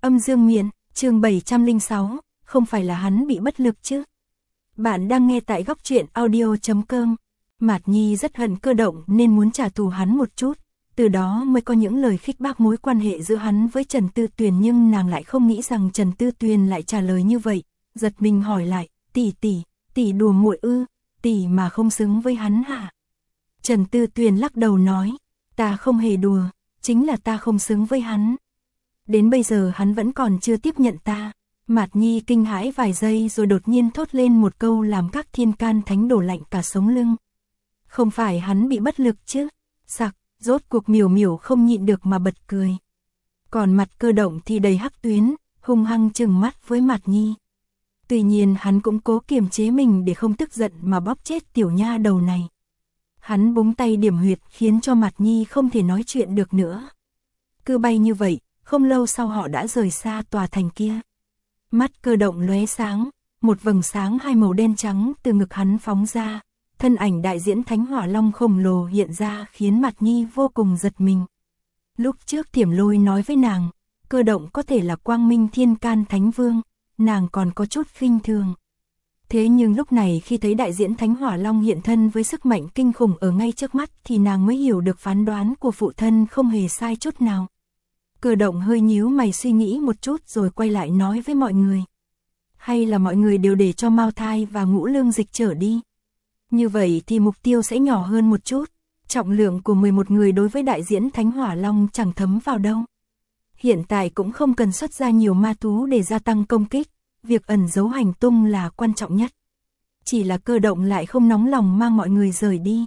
Âm dương miện, chương 706, không phải là hắn bị bất lực chứ. Bạn đang nghe tại góc truyện audio.com. Mạt Nhi rất hận Cơ Động nên muốn trả thù hắn một chút, từ đó mới có những lời khích bác mối quan hệ giữa hắn với Trần Tư Tuyền, nhưng nàng lại không nghĩ rằng Trần Tư Tuyền lại trả lời như vậy, giật mình hỏi lại, tỷ đùa muội ư, tỷ mà không xứng với hắn hả? Trần Tư Tuyền lắc đầu nói, ta không hề đùa, chính là ta không xứng với hắn. Đến bây giờ hắn vẫn còn chưa tiếp nhận ta. Mạt Nhi kinh hãi vài giây rồi đột nhiên thốt lên một câu làm các thiên can thánh đổ lạnh cả sống lưng. Không phải hắn bị bất lực chứ? Sặc, rốt cuộc Miểu Miểu không nhịn được mà bật cười. Còn mặt Cơ Động thì đầy hắc tuyến, hung hăng trừng mắt với Mạt Nhi. Tuy nhiên hắn cũng cố kiềm chế mình để không tức giận mà bóp chết tiểu nha đầu này. Hắn búng tay điểm huyệt khiến cho Mạt Nhi không thể nói chuyện được nữa. Cứ bay như vậy, không lâu sau họ đã rời xa tòa thành kia. Mắt Cơ Động lóe sáng, một vầng sáng hai màu đen trắng từ ngực hắn phóng ra, thân ảnh đại diễn Thánh Hỏa Long khổng lồ hiện ra khiến Mạt Nhi vô cùng giật mình. Lúc trước Thiểm Lôi nói với nàng, Cơ Động có thể là Quang Minh Thiên Can Thánh Vương, nàng còn có chút khinh thường. Thế nhưng lúc này khi thấy đại diễn Thánh Hỏa Long hiện thân với sức mạnh kinh khủng ở ngay trước mắt thì nàng mới hiểu được phán đoán của phụ thân không hề sai chút nào. Cơ Động hơi nhíu mày suy nghĩ một chút rồi quay lại nói với mọi người. Hay là mọi người đều để cho Mao Thai và Ngũ Lương Dịch trở đi. Như vậy thì mục tiêu sẽ nhỏ hơn một chút. Trọng lượng của 11 người đối với đại diễn Thánh Hỏa Long chẳng thấm vào đâu. Hiện tại cũng không cần xuất ra nhiều ma thú để gia tăng công kích. Việc ẩn giấu hành tung là quan trọng nhất. Chỉ là Cơ Động lại không nóng lòng mang mọi người rời đi.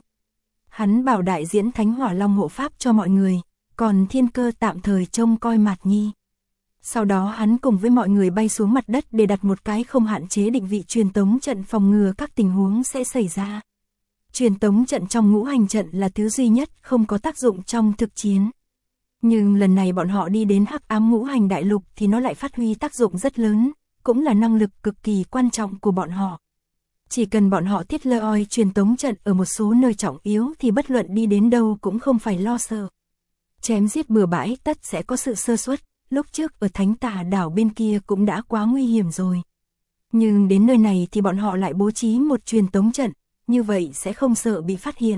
Hắn bảo đại diễn Thánh Hỏa Long hộ pháp cho mọi người, còn Thiên Cơ tạm thời trông coi Mạt Nhi. Sau đó hắn cùng với mọi người bay xuống mặt đất để đặt một cái không hạn chế định vị truyền tống trận phòng ngừa các tình huống sẽ xảy ra. Truyền tống trận trong ngũ hành trận là thứ duy nhất không có tác dụng trong thực chiến. Nhưng lần này bọn họ đi đến Hắc Ám Ngũ Hành Đại Lục thì nó lại phát huy tác dụng rất lớn, cũng là năng lực cực kỳ quan trọng của bọn họ. Chỉ cần bọn họ thiết lơi truyền tống trận ở một số nơi trọng yếu thì bất luận đi đến đâu cũng không phải lo sợ. Chém giết bừa bãi tất sẽ có sự sơ suất, lúc trước ở Thánh Tà đảo bên kia cũng đã quá nguy hiểm rồi. Nhưng đến nơi này thì bọn họ lại bố trí một truyền tống trận, như vậy sẽ không sợ bị phát hiện.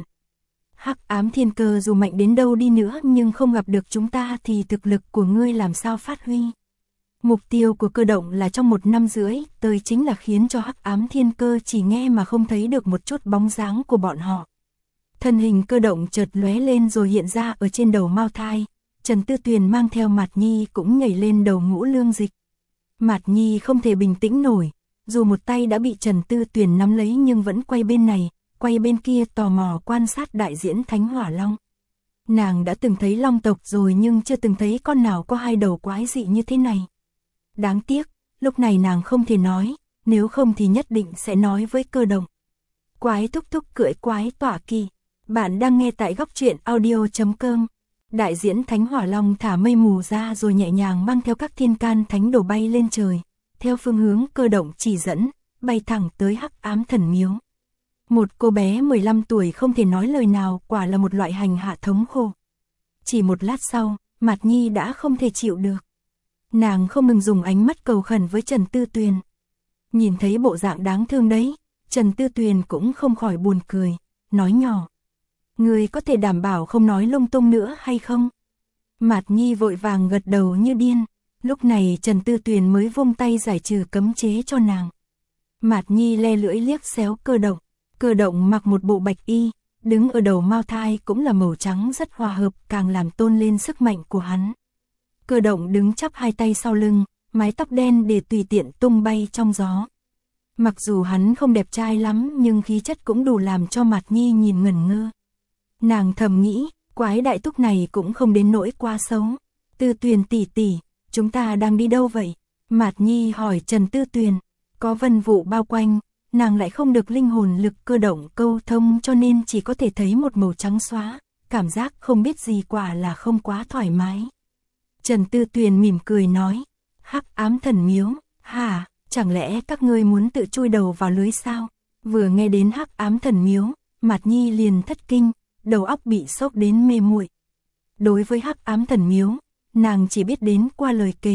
Hắc Ám Thiên Cơ dù mạnh đến đâu đi nữa nhưng không gặp được chúng ta thì thực lực của ngươi làm sao phát huy. Mục tiêu của Cơ Động là trong 1 năm rưỡi, tới chính là khiến cho Hắc Ám Thiên Cơ chỉ nghe mà không thấy được một chút bóng dáng của bọn họ. Thân hình Cơ Động chợt lóe lên rồi hiện ra ở trên đầu Mao Thai, Trần Tư Tuyền mang theo Mạt Nhi cũng nhảy lên đầu Ngũ Lương Dịch. Mạt Nhi không thể bình tĩnh nổi, dù một tay đã bị Trần Tư Tuyền nắm lấy nhưng vẫn quay bên này, quay bên kia tò mò quan sát đại diễn Thánh Hỏa Long. Nàng đã từng thấy long tộc rồi nhưng chưa từng thấy con nào có 2 đầu quái dị như thế này. Đáng tiếc, lúc này nàng không thể nói, nếu không thì nhất định sẽ nói với Cơ Động. Quái thúc thúc cưỡi quái tỏa kỳ. Bạn đang nghe tại góc truyện audio.com. Đại diễn Thánh Hỏa Long thả mây mù ra rồi nhẹ nhàng mang theo các thiên can thánh đồ bay lên trời, theo phương hướng Cơ Động chỉ dẫn, bay thẳng tới Hắc Ám Thần Miếu. Một cô bé 15 tuổi không thể nói lời nào, quả là một loại hành hạ thống khổ. Chỉ một lát sau, Mạt Nhi đã không thể chịu được. Nàng không ngừng dùng ánh mắt cầu khẩn với Trần Tư Tuyền. Nhìn thấy bộ dạng đáng thương đấy, Trần Tư Tuyền cũng không khỏi buồn cười, nói nhỏ. Người có thể đảm bảo không nói lung tung nữa hay không? Mạt Nhi vội vàng gật đầu như điên. Lúc này Trần Tư Tuyền mới vung tay giải trừ cấm chế cho nàng. Mạt Nhi le lưỡi liếc xéo Cơ Động. Cơ Động mặc một bộ bạch y, đứng ở đầu Mao Thai cũng là màu trắng rất hòa hợp, càng làm tôn lên sức mạnh của hắn. Cơ Động đứng chắp hai tay sau lưng, mái tóc đen để tùy tiện tung bay trong gió. Mặc dù hắn không đẹp trai lắm nhưng khí chất cũng đủ làm cho Mạt Nhi nhìn ngẩn ngơ. Nàng thầm nghĩ, quái đại túc này cũng không đến nỗi quá xấu. Tư Tuyền tỷ tỷ, chúng ta đang đi đâu vậy? Mạt Nhi hỏi Trần Tư Tuyền. Có vân vụ bao quanh, nàng lại không được linh hồn lực Cơ Động câu thông cho nên chỉ có thể thấy một màu trắng xóa, cảm giác không biết gì, quả là không quá thoải mái. Trần Tư Tuyền mỉm cười nói, Hắc Ám Thần Miếu, hả, chẳng lẽ các ngươi muốn tự chui đầu vào lưới sao? Vừa nghe đến Hắc Ám Thần Miếu, Mạt Nhi liền thất kinh, đầu óc bị sốc đến mê muội. Đối với Hắc Ám Thần Miếu, nàng chỉ biết đến qua lời kể,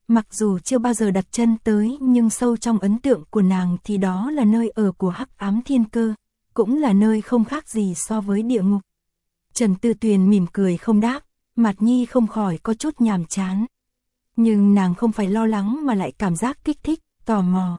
mặc dù chưa bao giờ đặt chân tới nhưng sâu trong ấn tượng của nàng thì đó là nơi ở của Hắc Ám Thiên Cơ, cũng là nơi không khác gì so với địa ngục. Trần Tư Tuyền mỉm cười không đáp, Mạt Nhi không khỏi có chút nhàm chán. Nhưng nàng không phải lo lắng mà lại cảm giác kích thích, tò mò.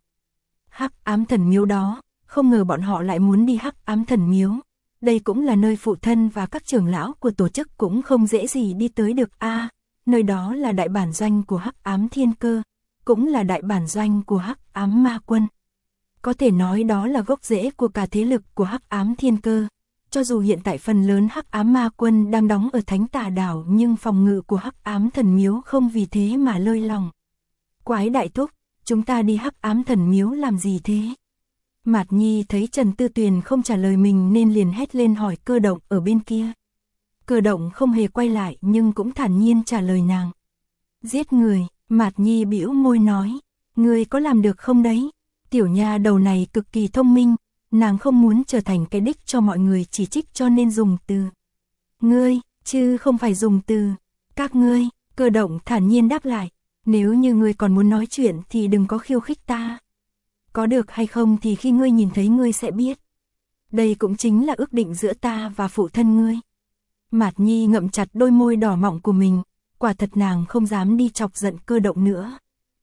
Hắc Ám Thần Miếu đó, không ngờ bọn họ lại muốn đi Hắc Ám Thần Miếu. Đây cũng là nơi phụ thân và các trưởng lão của tổ chức cũng không dễ gì đi tới được a. Nơi đó là đại bản doanh của Hắc Ám Thiên Cơ, cũng là đại bản doanh của Hắc Ám Ma Quân. Có thể nói đó là gốc rễ của cả thế lực của Hắc Ám Thiên Cơ. Cho dù hiện tại phần lớn Hắc Ám Ma Quân đang đóng ở Thánh Tà Đảo nhưng phòng ngự của Hắc Ám Thần Miếu không vì thế mà lơi lỏng. Quái đại thúc, chúng ta đi Hắc Ám Thần Miếu làm gì thế? Mạt Nhi thấy Trần Tư Tuyền không trả lời mình nên liền hét lên hỏi Cơ Động ở bên kia. Cơ Động không hề quay lại nhưng cũng thản nhiên trả lời nàng. Giết người, Mạt Nhi bĩu môi nói, ngươi có làm được không đấy? Tiểu nha đầu này cực kỳ thông minh, nàng không muốn trở thành cái đích cho mọi người chỉ trích cho nên dùng từ ngươi, chứ không phải dùng từ các ngươi. Cơ Động thản nhiên đáp lại, nếu như ngươi còn muốn nói chuyện thì đừng có khiêu khích ta. Có được hay không thì khi ngươi nhìn thấy ngươi sẽ biết. Đây cũng chính là ước định giữa ta và phụ thân ngươi. Mạt Nhi ngậm chặt đôi môi đỏ mọng của mình, quả thật nàng không dám đi chọc giận Cơ Động nữa.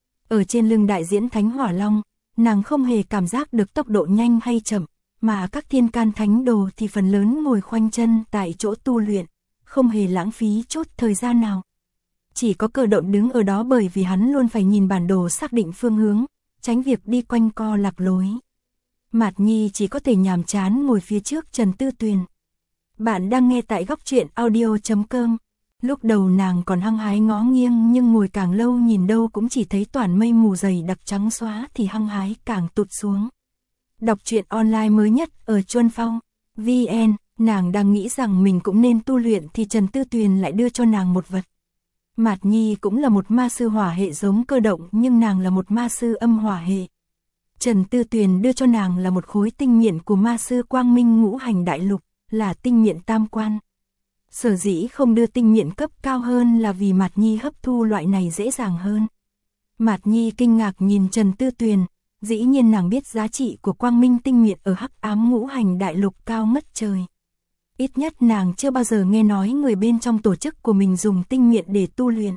Ở trên lưng đại diễn Thánh Hỏa Long, nàng không hề cảm giác được tốc độ nhanh hay chậm, mà các thiên can thánh đồ thì phần lớn ngồi khoanh chân tại chỗ tu luyện, không hề lãng phí chút thời gian nào. Chỉ có Cơ Động đứng ở đó bởi vì hắn luôn phải nhìn bản đồ xác định phương hướng, tránh việc đi quanh co lạc lối. Mạt Nhi chỉ có thể nhàm chán ngồi phía trước Trần Tư Tuyền. Bạn đang nghe tại Góc Truyện Audio.com. Lúc đầu nàng còn hăng hái ngó nghiêng nhưng ngồi càng lâu nhìn đâu cũng chỉ thấy toàn mây mù dày đặc trắng xóa thì hăng hái càng tụt xuống. Đọc truyện online mới nhất ở Chuân Phong VN, nàng đang nghĩ rằng mình cũng nên tu luyện thì Trần Tư Tuyền lại đưa cho nàng một vật. Mạt Nhi cũng là một ma sư hỏa hệ giống Cơ Động nhưng nàng là một ma sư âm hỏa hệ. Trần Tư Tuyền đưa cho nàng là một khối tinh miện của ma sư Quang Minh Ngũ Hành Đại Lục, là tinh miện tam quan. Sở dĩ không đưa tinh miện cấp cao hơn là vì Mạt Nhi hấp thu loại này dễ dàng hơn. Mạt Nhi kinh ngạc nhìn Trần Tư Tuyền, dĩ nhiên nàng biết giá trị của Quang Minh tinh miện ở Hắc Ám Ngũ Hành Đại Lục cao ngất trời. Ít nhất nàng chưa bao giờ nghe nói người bên trong tổ chức của mình dùng tinh miện để tu luyện.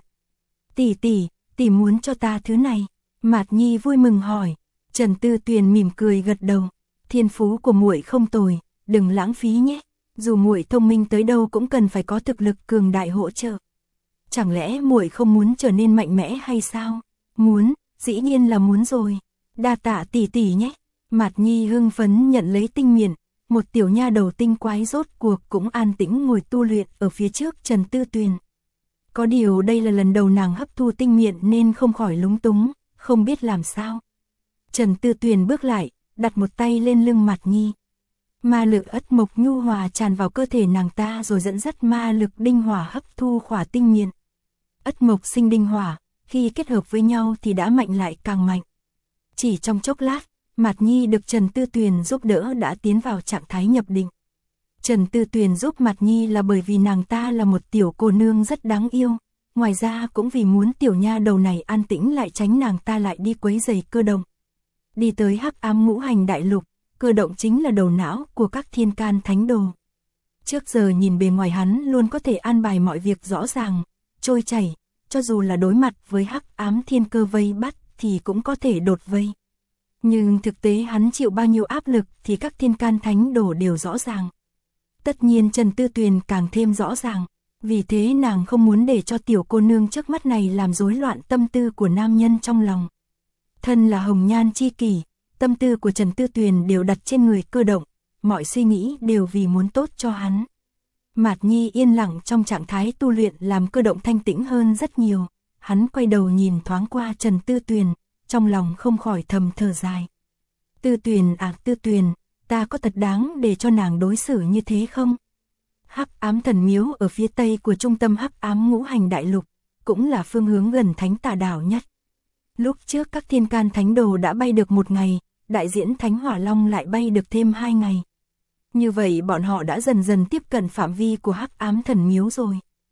Tỷ muốn cho ta thứ này? Mạt Nhi vui mừng hỏi. Trần Tư Tuyền mỉm cười gật đầu. Thiên phú của muội không tồi, đừng lãng phí nhé. Dù muội thông minh tới đâu cũng cần phải có thực lực cường đại hỗ trợ. Chẳng lẽ muội không muốn trở nên mạnh mẽ hay sao? Muốn, dĩ nhiên là muốn rồi. Đa tạ tỷ nhé. Mạt Nhi hưng phấn nhận lấy tinh miện. Một tiểu nha đầu tinh quái rốt cuộc cũng an tĩnh ngồi tu luyện ở phía trước Trần Tư Tuyền. Có điều đây là lần đầu nàng hấp thu tinh miện nên không khỏi lúng túng, không biết làm sao. Trần Tư Tuyền bước lại, đặt một tay lên lưng Mạt Nhi. Ma lực ất mộc nhu hòa tràn vào cơ thể nàng ta rồi dẫn dắt ma lực đinh hỏa hấp thu khỏa tinh miện. Ất mộc sinh đinh hỏa, khi kết hợp với nhau thì đã mạnh lại càng mạnh. Chỉ trong chốc lát, Mạt Nhi được Trần Tư Tuyền giúp đỡ đã tiến vào trạng thái nhập định. Trần Tư Tuyền giúp Mạt Nhi là bởi vì nàng ta là một tiểu cô nương rất đáng yêu, ngoài ra cũng vì muốn tiểu nha đầu này an tĩnh lại tránh nàng ta lại đi quấy rầy Cơ Động. Đi tới Hắc Ám Ngũ Hành Đại Lục, Cơ Động chính là đầu não của các thiên can thánh đồ. Trước giờ nhìn bề ngoài hắn luôn có thể an bài mọi việc rõ ràng, trôi chảy, cho dù là đối mặt với Hắc Ám Thiên Cơ vây bắt thì cũng có thể đột vây. Nhưng thực tế hắn chịu bao nhiêu áp lực thì các thiên can thánh đồ đều rõ ràng. Tất nhiên Trần Tư Tuyền càng thêm rõ ràng, vì thế nàng không muốn để cho tiểu cô nương trước mắt này làm rối loạn tâm tư của nam nhân trong lòng. Thân là hồng nhan chi kỷ, tâm tư của Trần Tư Tuyền đều đặt trên người Cơ Động, mọi suy nghĩ đều vì muốn tốt cho hắn. Mạt Nhi yên lặng trong trạng thái tu luyện làm Cơ Động thanh tĩnh hơn rất nhiều, hắn quay đầu nhìn thoáng qua Trần Tư Tuyền, trong lòng không khỏi thầm thở dài. Tư Tuyền, ta có thật đáng để cho nàng đối xử như thế không? Hắc Ám Thần Miếu ở phía tây của trung tâm Hắc Ám Ngũ Hành Đại Lục, cũng là phương hướng gần Thánh Tà Đảo nhất. Lúc trước các thiên can thánh đồ đã bay được 1 ngày, đại diễn Thánh Hỏa Long lại bay được thêm 2 ngày. Như vậy bọn họ đã dần dần tiếp cận phạm vi của Hắc Ám Thần Miếu rồi.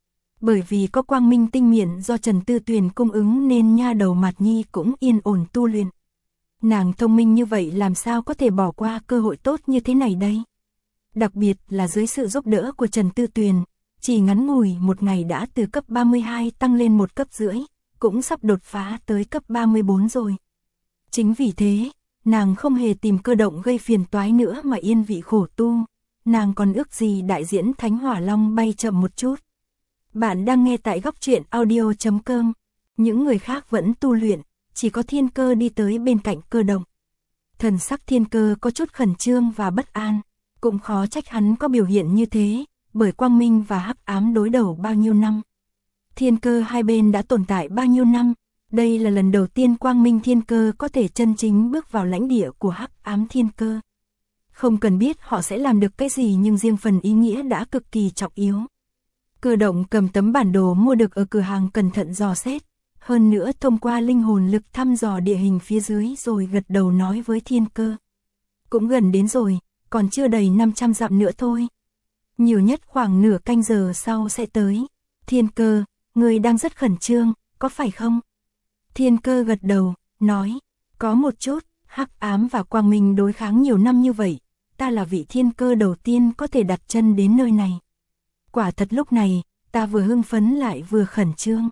Bởi vì có quang minh tinh miện do Trần Tư Tuyền cung ứng nên nha đầu Mạt Nhi cũng yên ổn tu luyện. Nàng thông minh như vậy làm sao có thể bỏ qua cơ hội tốt như thế này đây? Đặc biệt là dưới sự giúp đỡ của Trần Tư Tuyền, chỉ ngắn ngủi một ngày đã từ cấp 32 tăng lên 1 cấp rưỡi, cũng sắp đột phá tới cấp 34 rồi. Chính vì thế, nàng không hề tìm Cơ Động gây phiền toái nữa mà yên vị khổ tu, nàng còn ước gì đại diễn Thánh Hỏa Long bay chậm một chút. Bạn đang nghe tại góc truyện audio.com, những người khác vẫn tu luyện, chỉ có Thiên Cơ đi tới bên cạnh Cơ Động. Thần sắc Thiên Cơ có chút khẩn trương và bất an, cũng khó trách hắn có biểu hiện như thế, bởi quang minh và hắc ám đối đầu bao nhiêu năm. Thiên Cơ hai bên đã tồn tại bao nhiêu năm, đây là lần đầu tiên quang minh Thiên Cơ có thể chân chính bước vào lãnh địa của hắc ám Thiên Cơ. Không cần biết họ sẽ làm được cái gì nhưng riêng phần ý nghĩa đã cực kỳ trọng yếu. Cơ Động cầm tấm bản đồ mua được ở cửa hàng cẩn thận dò xét, hơn nữa thông qua linh hồn lực thăm dò địa hình phía dưới rồi gật đầu nói với Thiên Cơ. Cũng gần đến rồi, còn chưa đầy 500 dặm nữa thôi. Nhiều nhất khoảng nửa canh giờ sau sẽ tới. Thiên Cơ, người đang rất khẩn trương, có phải không? Thiên Cơ gật đầu, nói, có một chút, hắc ám và quang minh đối kháng nhiều năm như vậy, ta là vị Thiên Cơ đầu tiên có thể đặt chân đến nơi này. Quả thật lúc này, ta vừa hưng phấn lại vừa khẩn trương.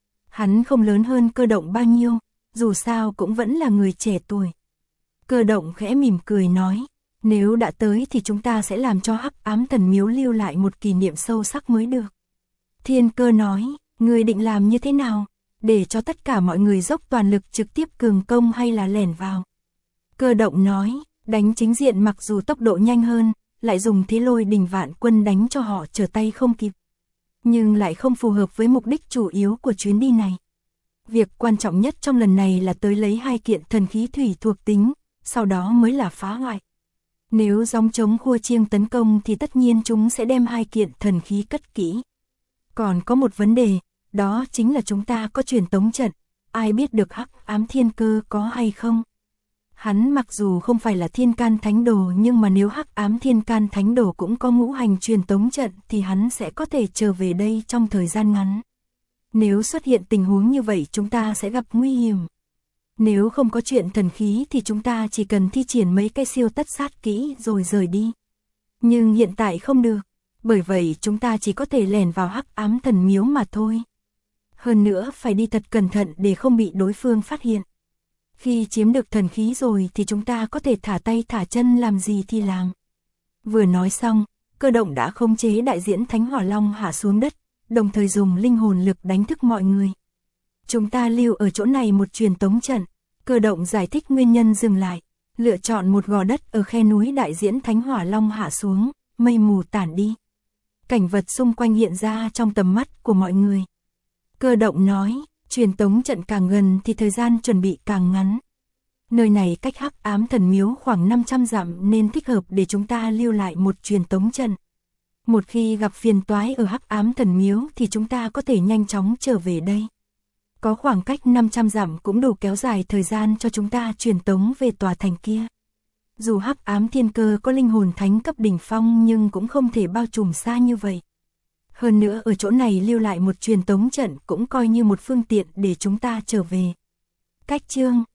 Hắn không lớn hơn Cơ Động bao nhiêu, dù sao cũng vẫn là người trẻ tuổi. Cơ Động khẽ mỉm cười nói, nếu đã tới thì chúng ta sẽ làm cho hắc ám thần miếu lưu lại một kỷ niệm sâu sắc mới được. Thiên Cơ nói, người định làm như thế nào, để cho tất cả mọi người dốc toàn lực trực tiếp cường công hay là lẻn vào? Cơ Động nói, đánh chính diện mặc dù tốc độ nhanh hơn, lại dùng thế lôi đình vạn quân đánh cho họ trở tay không kịp. Nhưng lại không phù hợp với mục đích chủ yếu của chuyến đi này. Việc quan trọng nhất trong lần này là tới lấy 2 kiện thần khí thủy thuộc tính, sau đó mới là phá hoại. Nếu gióng trống khua chiêng tấn công thì tất nhiên chúng sẽ đem 2 kiện thần khí cất kỹ. Còn có một vấn đề, đó chính là chúng ta có truyền tống trận, ai biết được hắc ám Thiên Cơ có hay không? Hắn mặc dù không phải là Thiên Can Thánh Đồ nhưng mà nếu hắc ám Thiên Can Thánh Đồ cũng có ngũ hành truyền tống trận thì hắn sẽ có thể trở về đây trong thời gian ngắn. Nếu xuất hiện tình huống như vậy chúng ta sẽ gặp nguy hiểm. Nếu không có chuyện thần khí thì chúng ta chỉ cần thi triển mấy cái siêu tất sát kỹ rồi rời đi. Nhưng hiện tại không được, bởi vậy chúng ta chỉ có thể lẻn vào hắc ám thần miếu mà thôi. Hơn nữa phải đi thật cẩn thận để không bị đối phương phát hiện. Khi chiếm được thần khí rồi thì chúng ta có thể thả tay thả chân làm gì thì làm. Vừa nói xong, Cơ Động đã khống chế đại diễn Thánh Hỏa Long hạ xuống đất, đồng thời dùng linh hồn lực đánh thức mọi người. Chúng ta lưu ở chỗ này một truyền tống trận. Cơ Động giải thích nguyên nhân dừng lại, lựa chọn một gò đất ở khe núi đại diễn Thánh Hỏa Long hạ xuống, mây mù tản đi. Cảnh vật xung quanh hiện ra trong tầm mắt của mọi người. Cơ Động nói, truyền tống trận càng gần thì thời gian chuẩn bị càng ngắn. Nơi này cách hắc ám thần miếu khoảng 500 dặm nên thích hợp để chúng ta lưu lại một truyền tống trận. Một khi gặp phiền toái ở hắc ám thần miếu thì chúng ta có thể nhanh chóng trở về đây. Có khoảng cách 500 dặm cũng đủ kéo dài thời gian cho chúng ta truyền tống về tòa thành kia. Dù hắc ám Thiên Cơ có linh hồn thánh cấp đỉnh phong nhưng cũng không thể bao trùm xa như vậy. Hơn nữa ở chỗ này lưu lại một truyền tống trận cũng coi như một phương tiện để chúng ta trở về. Cách chương